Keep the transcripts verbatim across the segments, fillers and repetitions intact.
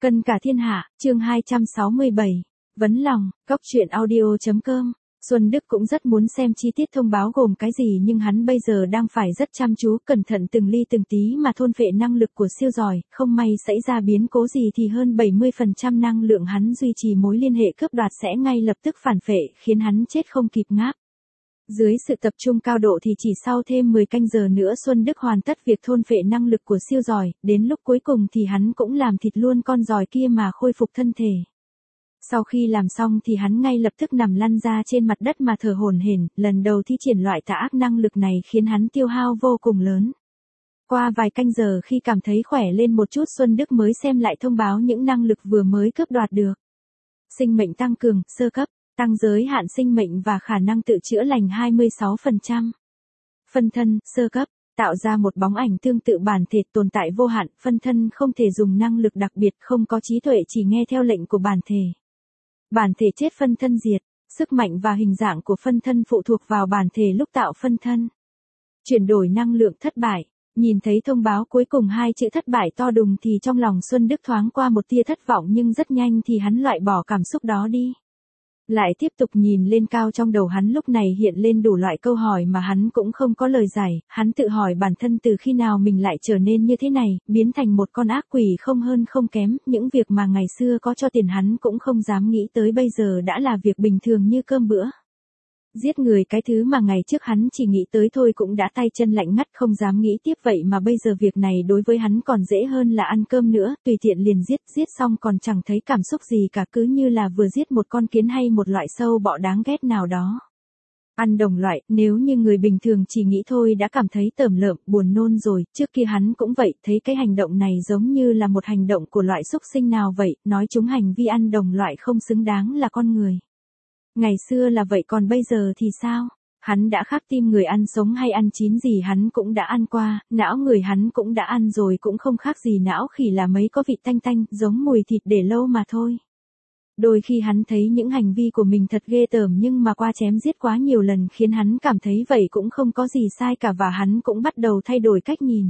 Cân cả thiên hạ, chương hai trăm sáu mươi bảy. Vấn lòng, góc truyện audio.com. Xuân Đức cũng rất muốn xem chi tiết thông báo gồm cái gì nhưng hắn bây giờ đang phải rất chăm chú, cẩn thận từng ly từng tí mà thôn phệ năng lực của siêu giỏi, không may xảy ra biến cố gì thì hơn bảy mươi phần trăm năng lượng hắn duy trì mối liên hệ cướp đoạt sẽ ngay lập tức phản phệ, khiến hắn chết không kịp ngáp. Dưới sự tập trung cao độ thì chỉ sau thêm mười canh giờ nữa Xuân Đức hoàn tất việc thôn phệ năng lực của siêu giỏi, đến lúc cuối cùng thì hắn cũng làm thịt luôn con giỏi kia mà khôi phục thân thể. Sau khi làm xong thì hắn ngay lập tức nằm lăn ra trên mặt đất mà thở hổn hển, lần đầu thi triển loại tà ác năng lực này khiến hắn tiêu hao vô cùng lớn. Qua vài canh giờ khi cảm thấy khỏe lên một chút Xuân Đức mới xem lại thông báo những năng lực vừa mới cướp đoạt được. Sinh mệnh tăng cường, sơ cấp, tăng giới hạn sinh mệnh và khả năng tự chữa lành hai mươi sáu phần trăm. Phân thân, sơ cấp, tạo ra một bóng ảnh tương tự bản thể tồn tại vô hạn, phân thân không thể dùng năng lực đặc biệt, không có trí tuệ, chỉ nghe theo lệnh của bản thể. Bản thể chết phân thân diệt, sức mạnh và hình dạng của phân thân phụ thuộc vào bản thể lúc tạo phân thân. Chuyển đổi năng lượng thất bại, nhìn thấy thông báo cuối cùng hai chữ thất bại to đùng thì trong lòng Xuân Đức thoáng qua một tia thất vọng nhưng rất nhanh thì hắn loại bỏ cảm xúc đó đi. Lại tiếp tục nhìn lên cao, trong đầu hắn lúc này hiện lên đủ loại câu hỏi mà hắn cũng không có lời giải, hắn tự hỏi bản thân từ khi nào mình lại trở nên như thế này, biến thành một con ác quỷ không hơn không kém, những việc mà ngày xưa có cho tiền hắn cũng không dám nghĩ tới bây giờ đã là việc bình thường như cơm bữa. Giết người, cái thứ mà ngày trước hắn chỉ nghĩ tới thôi cũng đã tay chân lạnh ngắt không dám nghĩ tiếp, vậy mà bây giờ việc này đối với hắn còn dễ hơn là ăn cơm nữa, tùy tiện liền giết, giết xong còn chẳng thấy cảm xúc gì cả, cứ như là vừa giết một con kiến hay một loại sâu bọ đáng ghét nào đó. Ăn đồng loại, nếu như người bình thường chỉ nghĩ thôi đã cảm thấy tởm lợm, buồn nôn rồi, trước kia hắn cũng vậy, thấy cái hành động này giống như là một hành động của loại súc sinh nào vậy, nói chúng hành vi ăn đồng loại không xứng đáng là con người. Ngày xưa là vậy, còn bây giờ thì sao? Hắn đã khác tim người, ăn sống hay ăn chín gì hắn cũng đã ăn qua, não người hắn cũng đã ăn rồi, cũng không khác gì não khỉ, là mấy có vị tanh tanh, giống mùi thịt để lâu mà thôi. Đôi khi hắn thấy những hành vi của mình thật ghê tởm nhưng mà qua chém giết quá nhiều lần khiến hắn cảm thấy vậy cũng không có gì sai cả và hắn cũng bắt đầu thay đổi cách nhìn.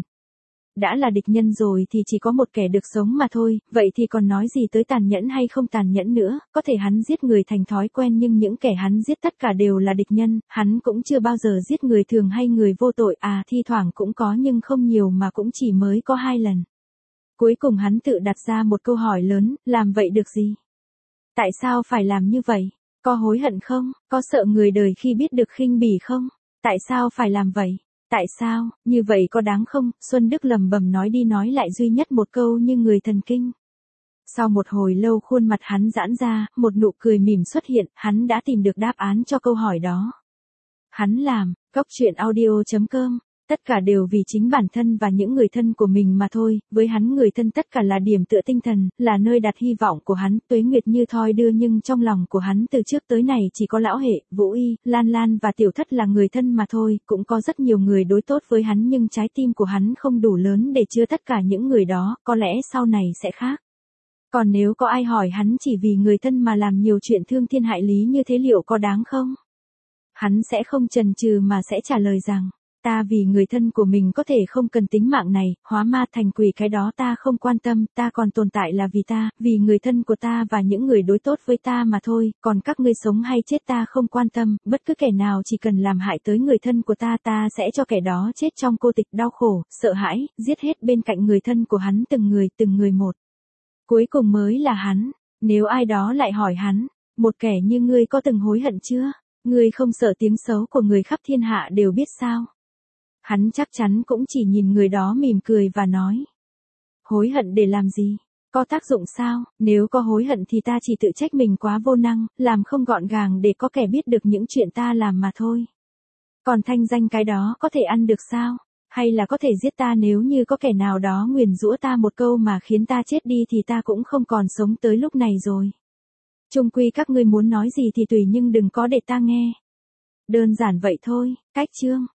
Đã là địch nhân rồi thì chỉ có một kẻ được sống mà thôi, vậy thì còn nói gì tới tàn nhẫn hay không tàn nhẫn nữa, có thể hắn giết người thành thói quen nhưng những kẻ hắn giết tất cả đều là địch nhân, hắn cũng chưa bao giờ giết người thường hay người vô tội, à thi thoảng cũng có nhưng không nhiều mà cũng chỉ mới có hai lần. Cuối cùng hắn tự đặt ra một câu hỏi lớn, làm vậy được gì? Tại sao phải làm như vậy? Có hối hận không? Có sợ người đời khi biết được khinh bỉ không? Tại sao phải làm vậy? Tại sao, như vậy có đáng không? Xuân Đức lầm bầm nói đi nói lại duy nhất một câu như người thần kinh. Sau một hồi lâu khuôn mặt hắn giãn ra, một nụ cười mỉm xuất hiện, hắn đã tìm được đáp án cho câu hỏi đó. Hắn làm, góc truyện audio.com, tất cả đều vì chính bản thân và những người thân của mình mà thôi, với hắn người thân tất cả là điểm tựa tinh thần, là nơi đặt hy vọng của hắn, tuế nguyệt như thoi đưa nhưng trong lòng của hắn từ trước tới nay chỉ có Lão Hệ, Vũ Y, Lan Lan và Tiểu Thất là người thân mà thôi, cũng có rất nhiều người đối tốt với hắn nhưng trái tim của hắn không đủ lớn để chứa tất cả những người đó, có lẽ sau này sẽ khác. Còn nếu có ai hỏi hắn chỉ vì người thân mà làm nhiều chuyện thương thiên hại lý như thế liệu có đáng không? Hắn sẽ không chần chừ mà sẽ trả lời rằng, ta vì người thân của mình có thể không cần tính mạng này, hóa ma thành quỷ cái đó ta không quan tâm, ta còn tồn tại là vì ta, vì người thân của ta và những người đối tốt với ta mà thôi, còn các ngươi sống hay chết ta không quan tâm, bất cứ kẻ nào chỉ cần làm hại tới người thân của ta ta sẽ cho kẻ đó chết trong cô tịch đau khổ, sợ hãi, giết hết bên cạnh người thân của hắn từng người từng người một. Cuối cùng mới là hắn, nếu ai đó lại hỏi hắn, một kẻ như ngươi có từng hối hận chưa? Ngươi không sợ tiếng xấu của người khắp thiên hạ đều biết sao? Hắn chắc chắn cũng chỉ nhìn người đó mỉm cười và nói. Hối hận để làm gì? Có tác dụng sao? Nếu có hối hận thì ta chỉ tự trách mình quá vô năng, làm không gọn gàng để có kẻ biết được những chuyện ta làm mà thôi. Còn thanh danh cái đó có thể ăn được sao? Hay là có thể giết ta nếu như có kẻ nào đó nguyền rủa ta một câu mà khiến ta chết đi thì ta cũng không còn sống tới lúc này rồi. Chung quy các ngươi muốn nói gì thì tùy nhưng đừng có để ta nghe. Đơn giản vậy thôi, cách chương.